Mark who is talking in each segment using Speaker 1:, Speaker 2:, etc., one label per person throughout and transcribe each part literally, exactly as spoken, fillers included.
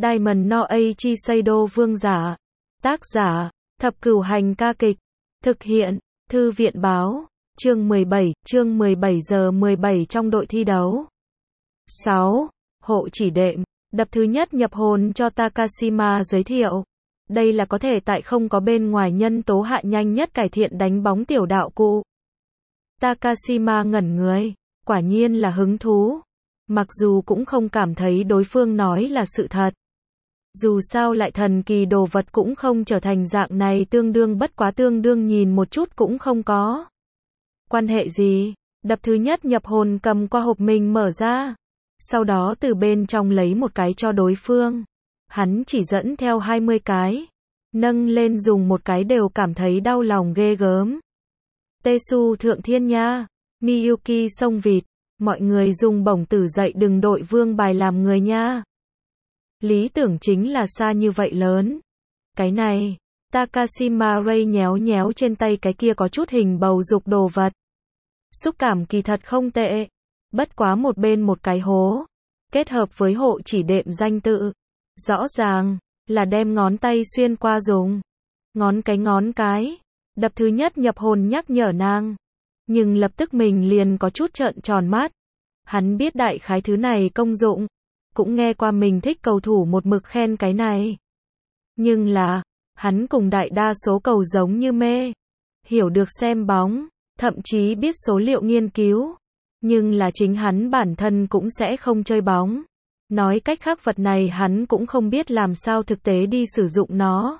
Speaker 1: Diamond no Eiichi Seido vương giả. Tác giả, Thập Cửu Hành ca kịch. Thực hiện, Thư viện báo. Chương mười bảy, chương mười bảy giờ mười bảy trong đội thi đấu. sáu. Hộ chỉ đệm. Đập thứ nhất nhập hồn cho Takashima giới thiệu. Đây là có thể tại không có bên ngoài nhân tố hạ nhanh nhất cải thiện đánh bóng tiểu đạo cụ. Takashima ngẩn người, quả nhiên là hứng thú. Mặc dù cũng không cảm thấy đối phương nói là sự thật. Dù sao lại thần kỳ đồ vật cũng không trở thành dạng này tương đương bất quá tương đương nhìn một chút cũng không có. Quan hệ gì? Đập thứ nhất nhập hồn cầm qua hộp mình mở ra. Sau đó từ bên trong lấy một cái cho đối phương. Hắn chỉ dẫn theo hai mươi cái. Nâng lên dùng một cái đều cảm thấy đau lòng ghê gớm. Tesu thượng thiên nha. Miyuki sông vịt. Mọi người dùng bổng tử dậy đừng đội vương bài làm người nha. Lý tưởng chính là xa như vậy lớn. Cái này, Takashima Ray nhéo nhéo trên tay cái kia có chút hình bầu dục đồ vật. Xúc cảm kỳ thật không tệ. Bất quá một bên một cái hố. Kết hợp với hộ chỉ đệm danh tự. Rõ ràng, là đem ngón tay xuyên qua dùng. Ngón cái ngón cái. Đập thứ nhất nhập hồn nhắc nhở nàng. Nhưng lập tức mình liền có chút trợn tròn mắt. Hắn biết đại khái thứ này công dụng. Cũng nghe qua mình thích cầu thủ một mực khen cái này. Nhưng là, hắn cùng đại đa số cầu giống như mê. Hiểu được xem bóng, thậm chí biết số liệu nghiên cứu. Nhưng là chính hắn bản thân cũng sẽ không chơi bóng. Nói cách khác vật này hắn cũng không biết làm sao thực tế đi sử dụng nó.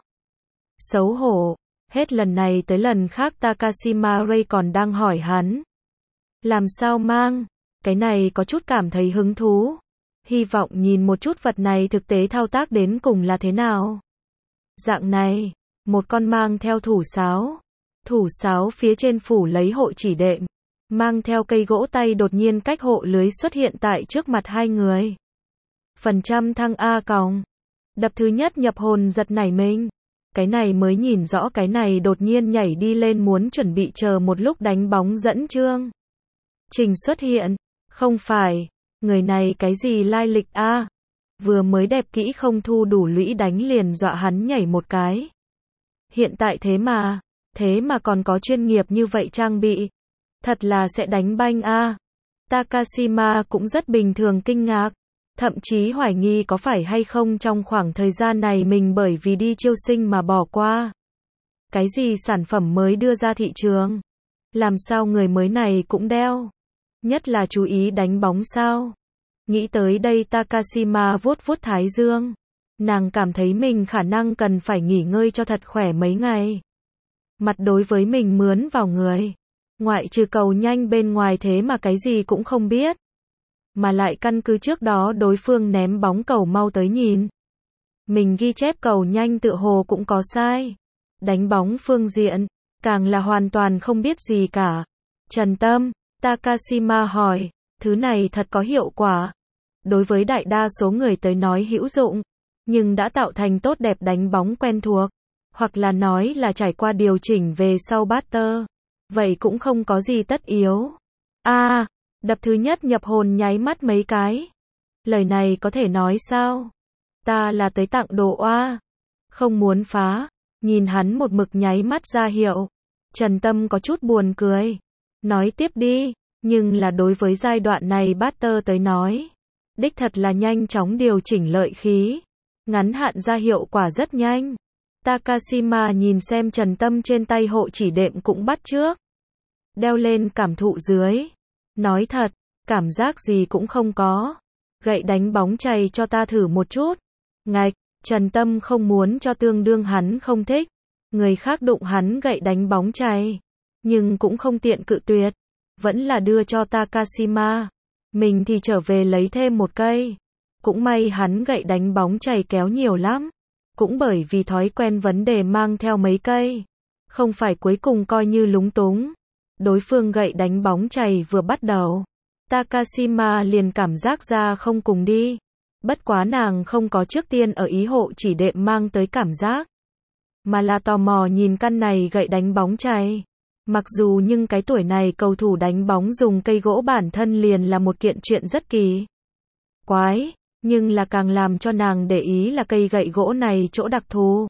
Speaker 1: Xấu hổ, hết lần này tới lần khác Takashima Ray còn đang hỏi hắn. Làm sao mang? Cái này có chút cảm thấy hứng thú. Hy vọng nhìn một chút vật này thực tế thao tác đến cùng là thế nào. Dạng này, một con mang theo thủ sáo. Thủ sáo phía trên phủ lấy hộ chỉ đệm. Mang theo cây gỗ tay đột nhiên cách hộ lưới xuất hiện tại trước mặt hai người. Phần trăm thăng A còng. Đập thứ nhất nhập hồn giật nảy mình. Cái này mới nhìn rõ cái này đột nhiên nhảy đi lên muốn chuẩn bị chờ một lúc đánh bóng dẫn chương. Trình xuất hiện. Không phải. Người này cái gì lai lịch a? Vừa mới đẹp kỹ không thu đủ lũy đánh liền dọa hắn nhảy một cái. Hiện tại thế mà. Thế mà còn có chuyên nghiệp như vậy trang bị. Thật là sẽ đánh banh a. Takashima cũng rất bình thường kinh ngạc. Thậm chí hoài nghi có phải hay không trong khoảng thời gian này mình bởi vì đi chiêu sinh mà bỏ qua. Cái gì sản phẩm mới đưa ra thị trường? Làm sao người mới này cũng đeo? Nhất là chú ý đánh bóng sao? Nghĩ tới đây Takashima vuốt vuốt thái dương. Nàng cảm thấy mình khả năng cần phải nghỉ ngơi cho thật khỏe mấy ngày. Mặt đối với mình mướn vào người. Ngoại trừ cầu nhanh bên ngoài thế mà cái gì cũng không biết. Mà lại căn cứ trước đó đối phương ném bóng cầu mau tới nhìn. Mình ghi chép cầu nhanh tựa hồ cũng có sai. Đánh bóng phương diện, càng là hoàn toàn không biết gì cả. Trần Tâm, Takashima hỏi, thứ này thật có hiệu quả. Đối với đại đa số người tới nói hữu dụng, nhưng đã tạo thành tốt đẹp đánh bóng quen thuộc. Hoặc là nói là trải qua điều chỉnh về sau batter. Vậy cũng không có gì tất yếu. A, à, đập thứ nhất nhập hồn nháy mắt mấy cái. Lời này có thể nói sao? Ta là tới tặng đồ oa. Không muốn phá. Nhìn hắn một mực nháy mắt ra hiệu. Trần Tâm có chút buồn cười. Nói tiếp đi. Nhưng là đối với giai đoạn này batter tới nói. Đích thật là nhanh chóng điều chỉnh lợi khí. Ngắn hạn ra hiệu quả rất nhanh. Takashima nhìn xem Trần Tâm trên tay hộ chỉ đệm cũng bắt chước. Đeo lên cảm thụ dưới. Nói thật, cảm giác gì cũng không có. Gậy đánh bóng chày cho ta thử một chút. Ngạch, Trần Tâm không muốn cho tương đương hắn không thích. Người khác đụng hắn gậy đánh bóng chày. Nhưng cũng không tiện cự tuyệt. Vẫn là đưa cho Takashima. Mình thì trở về lấy thêm một cây. Cũng may hắn gậy đánh bóng chày kéo nhiều lắm. Cũng bởi vì thói quen vấn đề mang theo mấy cây. Không phải cuối cùng coi như lúng túng. Đối phương gậy đánh bóng chày vừa bắt đầu. Takashima liền cảm giác ra không cùng đi. Bất quá nàng không có trước tiên ở ý hộ chỉ đệm mang tới cảm giác. Mà là tò mò nhìn căn này gậy đánh bóng chày. Mặc dù nhưng cái tuổi này cầu thủ đánh bóng dùng cây gỗ bản thân liền là một kiện chuyện rất kỳ quái. Nhưng là càng làm cho nàng để ý là cây gậy gỗ này chỗ đặc thù.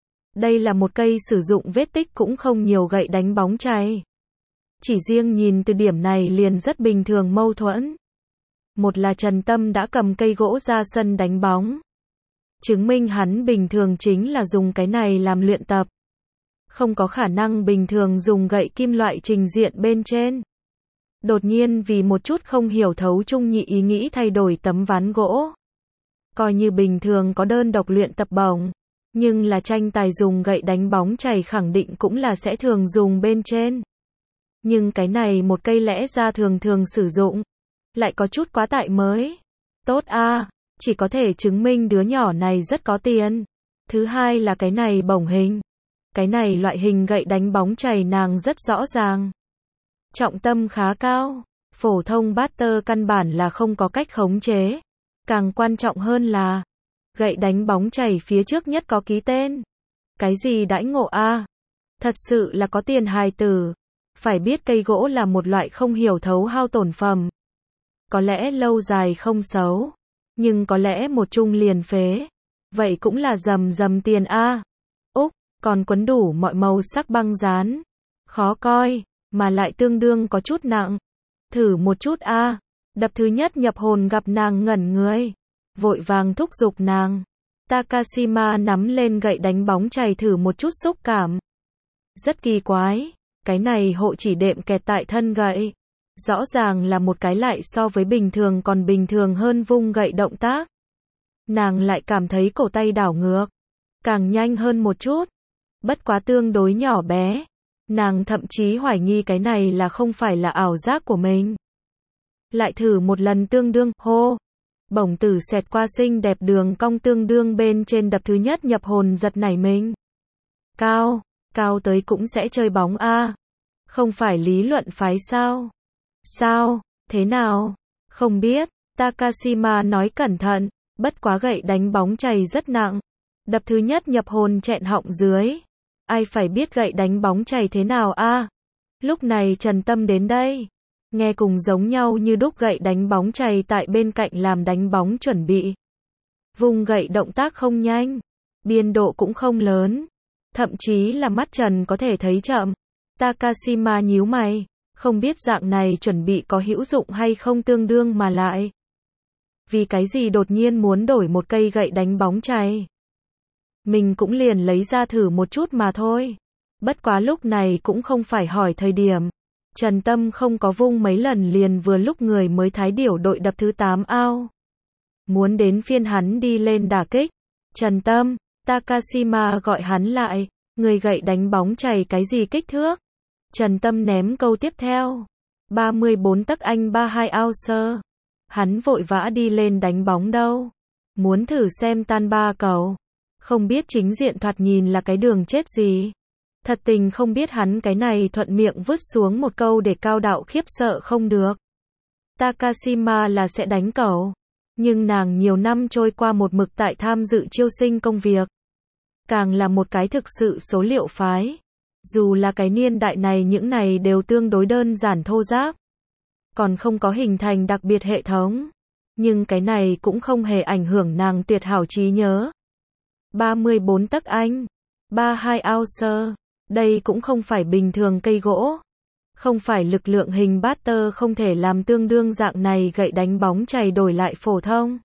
Speaker 1: Đây là một cây sử dụng vết tích cũng không nhiều gậy đánh bóng chày. Chỉ riêng nhìn từ điểm này liền rất bình thường mâu thuẫn. Một là Trần Tâm đã cầm cây gỗ ra sân đánh bóng. Chứng minh hắn bình thường chính là dùng cái này làm luyện tập. Không có khả năng bình thường dùng gậy kim loại trình diện bên trên. Đột nhiên vì một chút không hiểu thấu Trung Nhị ý nghĩ thay đổi tấm ván gỗ. Coi như bình thường có đơn độc luyện tập bổng. Nhưng là tranh tài dùng gậy đánh bóng chày khẳng định cũng là sẽ thường dùng bên trên. Nhưng cái này một cây lẽ ra thường thường sử dụng. Lại có chút quá tại mới. Tốt a, à, chỉ có thể chứng minh đứa nhỏ này rất có tiền. Thứ hai là cái này bổng hình. Cái này loại hình gậy đánh bóng chày nàng rất rõ ràng. Trọng tâm khá cao. Phổ thông batter căn bản là không có cách khống chế. Càng quan trọng hơn là gậy đánh bóng chày phía trước nhất có ký tên. Cái gì đãi ngộ a? À? Thật sự là có tiền hài tử. Phải biết cây gỗ là một loại không hiểu thấu hao tổn phẩm. Có lẽ lâu dài không xấu. Nhưng có lẽ một chung liền phế. Vậy cũng là dầm dầm tiền a. À? Úc, còn quấn đủ mọi màu sắc băng dán. Khó coi, mà lại tương đương có chút nặng. Thử một chút a. À? Đập thứ nhất nhập hồn gặp nàng ngẩn người. Vội vàng thúc giục nàng. Takashima nắm lên gậy đánh bóng chày thử một chút xúc cảm. Rất kỳ quái. Cái này hộ chỉ đệm kẹt tại thân gậy. Rõ ràng là một cái lại so với bình thường còn bình thường hơn vung gậy động tác. Nàng lại cảm thấy cổ tay đảo ngược. Càng nhanh hơn một chút. Bất quá tương đối nhỏ bé. Nàng thậm chí hoài nghi cái này là không phải là ảo giác của mình. Lại thử một lần tương đương, hô. Bổng tử xẹt qua xinh đẹp đường cong tương đương bên trên đập thứ nhất nhập hồn giật nảy mình. Cao, cao tới cũng sẽ chơi bóng a. À? Không phải lý luận phái sao? Sao, thế nào? Không biết, Takashima nói cẩn thận, bất quá gậy đánh bóng chày rất nặng. Đập thứ nhất nhập hồn chẹn họng dưới. Ai phải biết gậy đánh bóng chày thế nào a? À? Lúc này Trần Tâm đến đây. Nghe cùng giống nhau như đúc gậy đánh bóng chày tại bên cạnh làm đánh bóng chuẩn bị. Vùng gậy động tác không nhanh. Biên độ cũng không lớn. Thậm chí là mắt Trần có thể thấy chậm. Takashima nhíu mày. Không biết dạng này chuẩn bị có hữu dụng hay không tương đương mà lại. Vì cái gì đột nhiên muốn đổi một cây gậy đánh bóng chày. Mình cũng liền lấy ra thử một chút mà thôi. Bất quá lúc này cũng không phải hỏi thời điểm. Trần Tâm không có vung mấy lần liền vừa lúc người mới thái điểu đội đập thứ tám ao. Muốn đến phiên hắn đi lên đả kích. Trần Tâm, Takashima gọi hắn lại. Người gậy đánh bóng chày cái gì kích thước? Trần Tâm ném câu tiếp theo. ba mươi bốn tấc anh ba mươi hai ounce. Hắn vội vã đi lên đánh bóng đâu. Muốn thử xem tan ba cầu. Không biết chính diện thoạt nhìn là cái đường chết gì. Thật tình không biết hắn cái này thuận miệng vứt xuống một câu để Cao Đạo khiếp sợ không được. Takashima là sẽ đánh cầu. Nhưng nàng nhiều năm trôi qua một mực tại tham dự chiêu sinh công việc. Càng là một cái thực sự số liệu phái. Dù là cái niên đại này những này đều tương đối đơn giản thô ráp. Còn không có hình thành đặc biệt hệ thống. Nhưng cái này cũng không hề ảnh hưởng nàng tuyệt hảo trí nhớ. ba mươi bốn tấc anh. ba mươi hai ounce. Đây cũng không phải bình thường cây gỗ. Không phải lực lượng hình batter không thể làm tương đương dạng này gậy đánh bóng chày đổi lại phổ thông.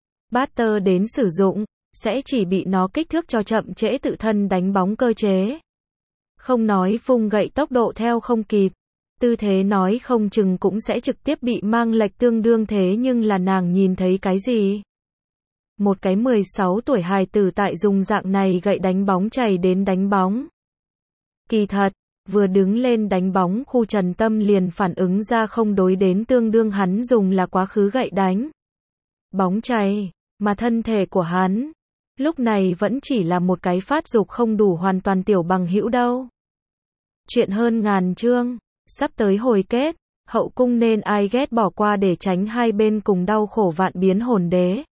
Speaker 1: Batter đến sử dụng, sẽ chỉ bị nó kích thước cho chậm trễ tự thân đánh bóng cơ chế. Không nói vung gậy tốc độ theo không kịp. Tư thế nói không chừng cũng sẽ trực tiếp bị mang lệch tương đương thế nhưng là nàng nhìn thấy cái gì? Một cái mười sáu tuổi hài tử tại dùng dạng này gậy đánh bóng chày đến đánh bóng. Kỳ thật, vừa đứng lên đánh bóng khu Trần Tâm liền phản ứng ra không đối đến tương đương hắn dùng là quá khứ gậy đánh. Bóng chày, mà thân thể của hắn, lúc này vẫn chỉ là một cái phát dục không đủ hoàn toàn tiểu bằng hữu đâu. Chuyện hơn ngàn chương, sắp tới hồi kết, hậu cung nên ai ghét bỏ qua để tránh hai bên cùng đau khổ vạn biến hồn đế.